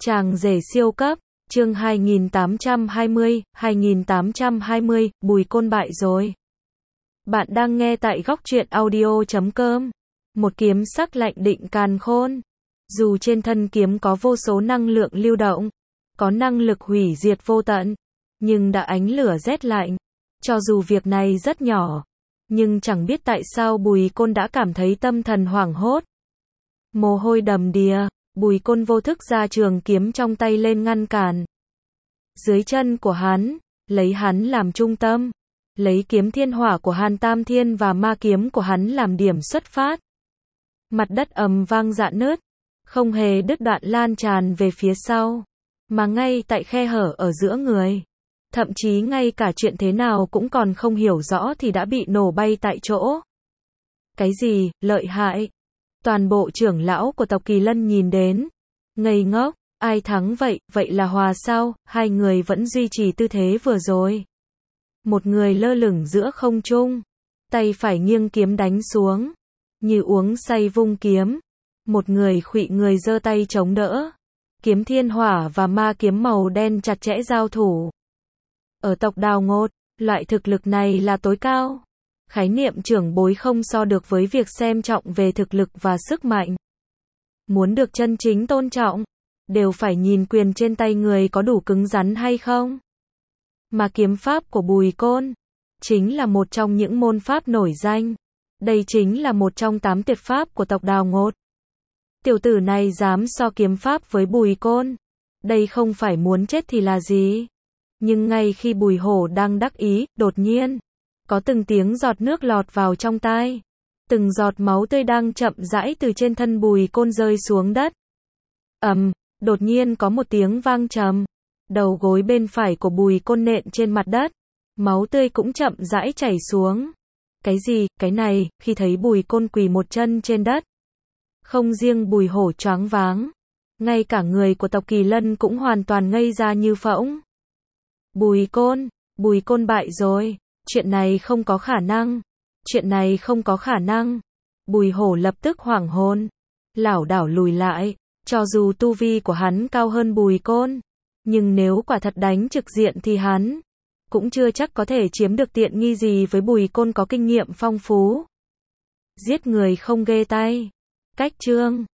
Chàng rể siêu cấp, chương 2820, Bùi Côn bại rồi. Bạn đang nghe tại góc truyện audio.com. Một kiếm sắc lạnh định càn khôn. Dù trên thân kiếm có vô số năng lượng lưu động, có năng lực hủy diệt vô tận, nhưng đã ánh lửa rét lạnh. Cho dù việc này rất nhỏ, nhưng chẳng biết tại sao Bùi Côn đã cảm thấy tâm thần hoảng hốt. Mồ hôi đầm đìa, Bùi Côn vô thức ra trường kiếm trong tay lên ngăn cản. Dưới chân của hắn, lấy hắn làm trung tâm, lấy kiếm thiên hỏa của Hàn Tam Thiên và ma kiếm của hắn làm điểm xuất phát. Mặt đất ầm vang rạn nứt, không hề đứt đoạn lan tràn về phía sau, mà ngay tại khe hở ở giữa người. Thậm chí ngay cả chuyện thế nào cũng còn không hiểu rõ thì đã bị nổ bay tại chỗ. Cái gì, lợi hại? Toàn bộ trưởng lão của tộc Kỳ Lân nhìn đến, ngây ngốc, ai thắng vậy, vậy là hòa sao? Hai người vẫn duy trì tư thế vừa rồi. Một người lơ lửng giữa không trung, tay phải nghiêng kiếm đánh xuống, như uống say vung kiếm. Một người khuỵu người giơ tay chống đỡ. Kiếm thiên hỏa và ma kiếm màu đen chặt chẽ giao thủ. Ở tộc Đào Ngột, loại thực lực này là tối cao. Khái niệm trưởng bối không so được với việc xem trọng về thực lực và sức mạnh. Muốn được chân chính tôn trọng, đều phải nhìn quyền trên tay người có đủ cứng rắn hay không. Mà kiếm pháp của Bùi Côn chính là một trong những môn pháp nổi danh. Đây chính là một trong 8 tuyệt pháp của tộc Đào Ngột. Tiểu tử này dám so kiếm pháp với Bùi Côn, đây không phải muốn chết thì là gì. Nhưng ngay khi Bùi Hổ đang đắc ý, đột nhiên có từng tiếng giọt nước lọt vào trong tai. Từng giọt máu tươi đang chậm rãi từ trên thân Bùi Côn rơi xuống đất. Đột nhiên có một tiếng vang trầm. Đầu gối bên phải của Bùi Côn nện trên mặt đất. Máu tươi cũng chậm rãi chảy xuống. Cái gì, cái này, khi thấy Bùi Côn quỳ một chân trên đất. Không riêng Bùi Hổ choáng váng, ngay cả người của tộc Kỳ Lân cũng hoàn toàn ngây ra như phỗng. Bùi Côn bại rồi. Chuyện này không có khả năng. Chuyện này không có khả năng. Bùi Hổ lập tức hoảng hồn, lảo đảo lùi lại. Cho dù tu vi của hắn cao hơn Bùi Côn, nhưng nếu quả thật đánh trực diện thì hắn cũng chưa chắc có thể chiếm được tiện nghi gì với Bùi Côn có kinh nghiệm phong phú. Giết người không ghê tay. Cách chương